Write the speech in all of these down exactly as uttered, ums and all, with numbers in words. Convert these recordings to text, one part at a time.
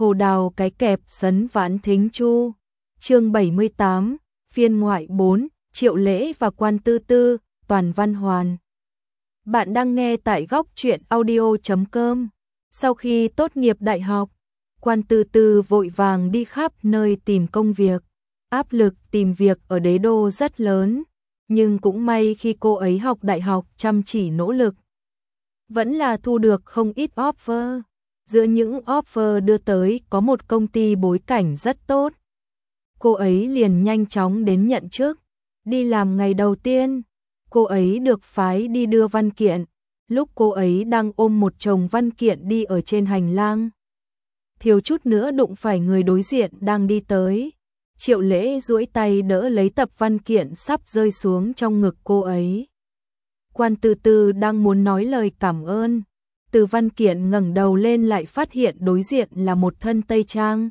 Hồ đào cái kẹp sấn vãn thính chu. Chương bảy mươi tám, phiên ngoại bốn, Triệu Lễ và Quan Tư Tư, toàn văn hoàn. Bạn đang nghe tại góc truyện audio chấm com. Sau khi tốt nghiệp đại học, Quan Tư Tư vội vàng đi khắp nơi tìm công việc. Áp lực tìm việc ở đế đô rất lớn, nhưng cũng may khi cô ấy học đại học chăm chỉ nỗ lực, vẫn là thu được không ít offer. Giữa những offer đưa tới có một công ty bối cảnh rất tốt. Cô ấy liền nhanh chóng đến nhận chức. Đi làm ngày đầu tiên, cô ấy được phái đi đưa văn kiện. Lúc cô ấy đang ôm một chồng văn kiện đi ở trên hành lang, thiếu chút nữa đụng phải người đối diện đang đi tới. Triệu Lễ duỗi tay đỡ lấy tập văn kiện sắp rơi xuống trong ngực cô ấy. Quan Tư Tư đang muốn nói lời cảm ơn, từ văn kiện ngẩng đầu lên lại phát hiện đối diện là một thân tây trang,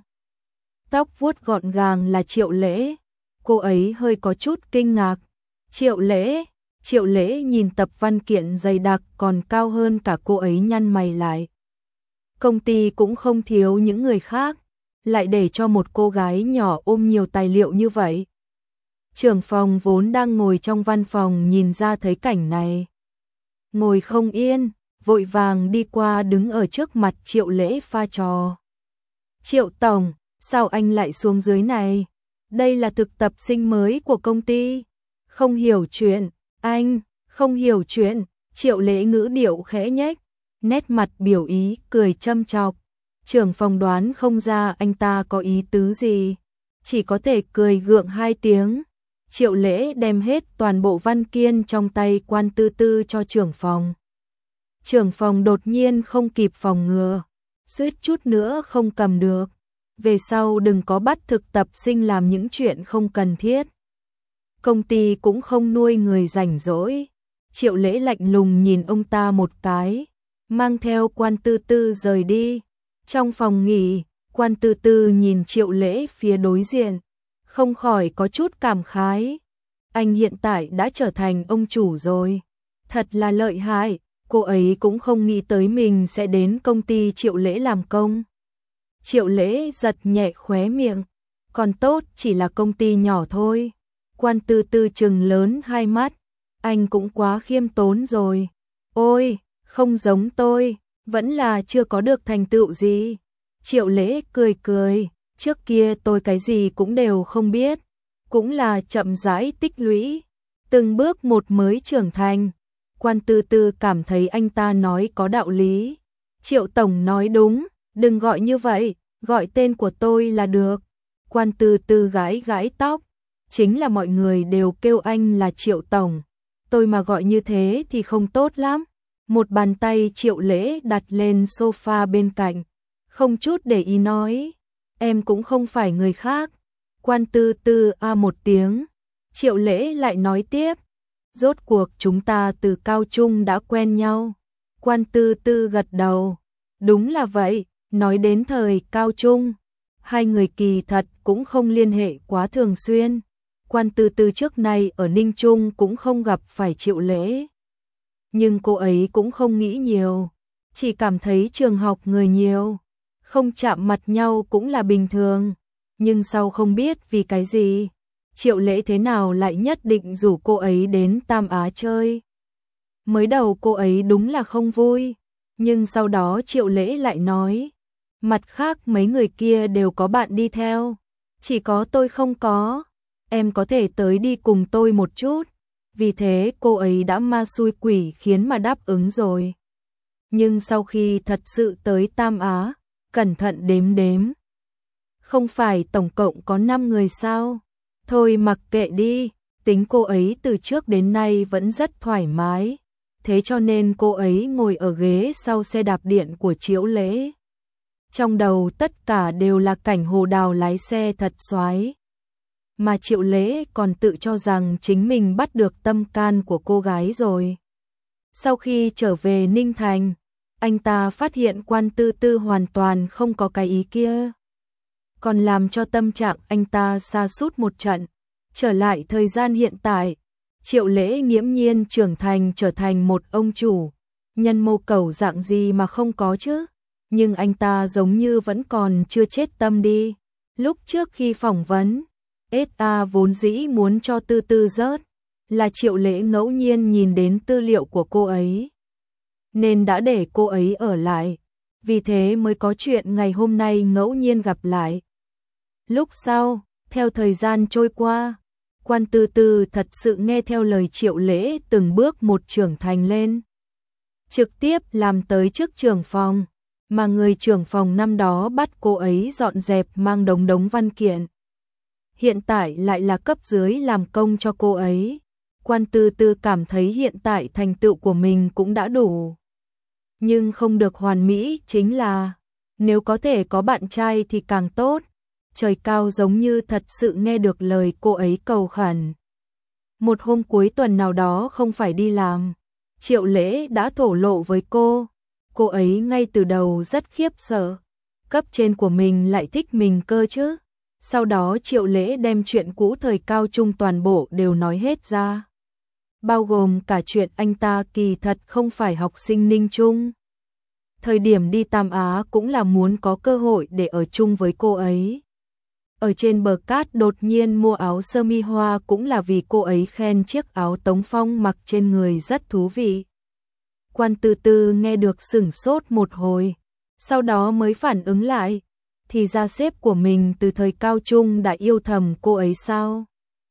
tóc vuốt gọn gàng là Triệu Lễ. Cô ấy hơi có chút kinh ngạc. Triệu Lễ, Triệu Lễ nhìn tập văn kiện dày đặc còn cao hơn cả cô ấy, nhăn mày lại. Công ty cũng không thiếu những người khác, lại để cho một cô gái nhỏ ôm nhiều tài liệu như vậy. Trưởng phòng vốn đang ngồi trong văn phòng nhìn ra thấy cảnh này, ngồi không yên, vội vàng đi qua đứng ở trước mặt Triệu Lễ pha trò. Triệu tổng, sao anh lại xuống dưới này? Đây là thực tập sinh mới của công ty. Không hiểu chuyện, anh, không hiểu chuyện. Triệu Lễ ngữ điệu khẽ nhếch, nét mặt biểu ý, cười châm chọc. Trưởng phòng đoán không ra anh ta có ý tứ gì, chỉ có thể cười gượng hai tiếng. Triệu Lễ đem hết toàn bộ văn kiện trong tay Quan Tư Tư cho trưởng phòng. Trưởng phòng đột nhiên không kịp phòng ngừa, suýt chút nữa không cầm được. Về sau đừng có bắt thực tập sinh làm những chuyện không cần thiết. Công ty cũng không nuôi người rảnh rỗi. Triệu Lễ lạnh lùng nhìn ông ta một cái, mang theo Quan Tư Tư rời đi. Trong phòng nghỉ, Quan Tư Tư nhìn Triệu Lễ phía đối diện, không khỏi có chút cảm khái. Anh hiện tại đã trở thành ông chủ rồi, thật là lợi hại. Cô ấy cũng không nghĩ tới mình sẽ đến công ty Triệu Lễ làm công. Triệu Lễ giật nhẹ khóe miệng, còn tốt chỉ là công ty nhỏ thôi. Quan Tư Tư trừng lớn hai mắt, anh cũng quá khiêm tốn rồi. Ôi, không giống tôi, vẫn là chưa có được thành tựu gì. Triệu Lễ cười cười, trước kia tôi cái gì cũng đều không biết, cũng là chậm rãi tích lũy, từng bước một mới trưởng thành. Quan Tư Tư cảm thấy anh ta nói có đạo lý. Triệu tổng nói đúng, đừng gọi như vậy, gọi tên của tôi là được. Quan Tư Tư gãi gãi tóc, chính là mọi người đều kêu anh là Triệu tổng, tôi mà gọi như thế thì không tốt lắm. Một bàn tay Triệu Lễ đặt lên sofa bên cạnh, không chút để ý nói, em cũng không phải người khác. Quan Tư Tư a một tiếng. Triệu Lễ lại nói tiếp, rốt cuộc chúng ta từ cao trung đã quen nhau. Quan Tư Tư gật đầu, đúng là vậy. Nói đến thời cao trung, hai người kỳ thật cũng không liên hệ quá thường xuyên. Quan Tư Tư trước nay ở Ninh Trung cũng không gặp phải Triệu Lễ, nhưng cô ấy cũng không nghĩ nhiều, chỉ cảm thấy trường học người nhiều, không chạm mặt nhau cũng là bình thường. Nhưng sau không biết vì cái gì, Triệu Lễ thế nào lại nhất định rủ cô ấy đến Tam Á chơi. Mới đầu cô ấy đúng là không vui, nhưng sau đó Triệu Lễ lại nói, mặt khác mấy người kia đều có bạn đi theo, chỉ có tôi không có, em có thể tới đi cùng tôi một chút. Vì thế cô ấy đã ma xui quỷ khiến mà đáp ứng rồi. Nhưng sau khi thật sự tới Tam Á, cẩn thận đếm đếm, không phải tổng cộng có năm người sao? Thôi mặc kệ đi, tính cô ấy từ trước đến nay vẫn rất thoải mái, thế cho nên cô ấy ngồi ở ghế sau xe đạp điện của Triệu Lễ. Trong đầu tất cả đều là cảnh Hồ Đào lái xe thật xoái, mà Triệu Lễ còn tự cho rằng chính mình bắt được tâm can của cô gái rồi. Sau khi trở về Ninh Thành, anh ta phát hiện Quan Tư Tư hoàn toàn không có cái ý kia, còn làm cho tâm trạng anh ta sa sút một trận. Trở lại thời gian hiện tại, Triệu Lễ nghiễm nhiên trưởng thành trở thành một ông chủ, nhân mô cầu dạng gì mà không có chứ. nhưng anh ta giống như vẫn còn chưa chết tâm đi. Lúc trước khi phỏng vấn, ét a vốn dĩ muốn cho Tư Tư rớt, là Triệu Lễ ngẫu nhiên nhìn đến tư liệu của cô ấy, nên đã để cô ấy ở lại, vì thế mới có chuyện ngày hôm nay ngẫu nhiên gặp lại. Lúc sau, theo thời gian trôi qua, Quan Tư Tư thật sự nghe theo lời Triệu Lễ từng bước một trưởng thành lên. Trực tiếp làm tới chức trưởng phòng, mà người trưởng phòng năm đó bắt cô ấy dọn dẹp mang đống đống văn kiện. Hiện tại lại là cấp dưới làm công cho cô ấy. Quan Tư Tư cảm thấy hiện tại thành tựu của mình cũng đã đủ. Nhưng không được hoàn mỹ chính là, nếu có thể có bạn trai thì càng tốt. Trời cao giống như thật sự nghe được lời cô ấy cầu khẩn. Một hôm cuối tuần nào đó không phải đi làm, Triệu Lễ đã thổ lộ với cô. Cô ấy ngay từ đầu rất khiếp sợ, cấp trên của mình lại thích mình cơ chứ. Sau đó Triệu Lễ đem chuyện cũ thời cao trung toàn bộ đều nói hết ra, bao gồm cả chuyện anh ta kỳ thật không phải học sinh Ninh Trung. Thời điểm đi Tam Á cũng là muốn có cơ hội để ở chung với cô ấy. Ở trên bờ cát đột nhiên mua áo sơ mi hoa cũng là vì cô ấy khen chiếc áo Tống Phong mặc trên người rất thú vị. Quan Tư Tư nghe được sửng sốt một hồi, sau đó mới phản ứng lại, thì ra sếp của mình từ thời cao trung đã yêu thầm cô ấy sao?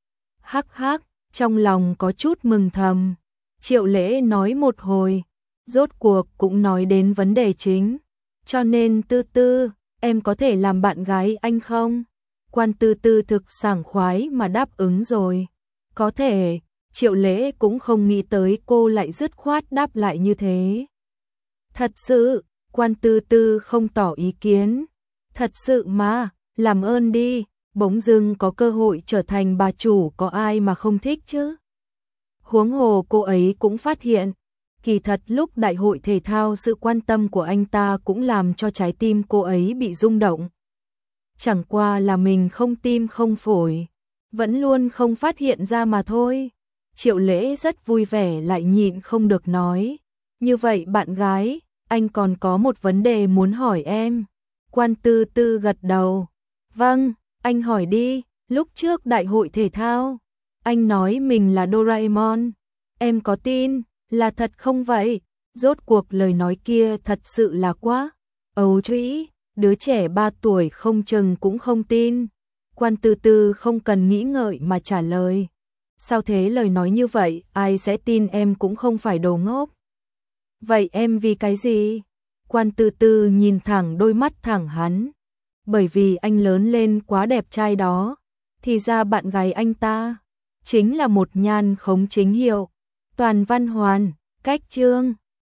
Hắc hắc, trong lòng có chút mừng thầm. Triệu Lễ nói một hồi, rốt cuộc cũng nói đến vấn đề chính. Cho nên Tư Tư, em có thể làm bạn gái anh không? Quan Tư Tư thực sảng khoái mà đáp ứng rồi. Có thể. Triệu Lễ cũng không nghĩ tới cô lại dứt khoát đáp lại như thế. Thật sự, Quan Tư Tư không tỏ ý kiến. Thật sự mà, làm ơn đi, bỗng dưng có cơ hội trở thành bà chủ có ai mà không thích chứ. Huống hồ cô ấy cũng phát hiện, kỳ thật lúc đại hội thể thao sự quan tâm của anh ta cũng làm cho trái tim cô ấy bị rung động. Chẳng qua là mình không tim không phổi, vẫn luôn không phát hiện ra mà thôi. Triệu Lễ rất vui vẻ lại nhịn không được nói. Như vậy bạn gái, anh còn có một vấn đề muốn hỏi em. Quan Tư Tư gật đầu. Vâng, anh hỏi đi. Lúc trước đại hội thể thao, anh nói mình là Doraemon. Em có tin là thật không vậy? Rốt cuộc lời nói kia thật sự là quá ấu trĩ, đứa trẻ ba tuổi không chừng cũng không tin. Quan Tư Tư không cần nghĩ ngợi mà trả lời. Sao thế, lời nói như vậy, ai sẽ tin em cũng không phải đồ ngốc. Vậy em vì cái gì? Quan Tư Tư nhìn thẳng đôi mắt thẳng hắn. Bởi vì anh lớn lên quá đẹp trai đó. Thì ra bạn gái anh ta chính là một nhan khống chính hiệu. Toàn Văn Hoàn, cách chương.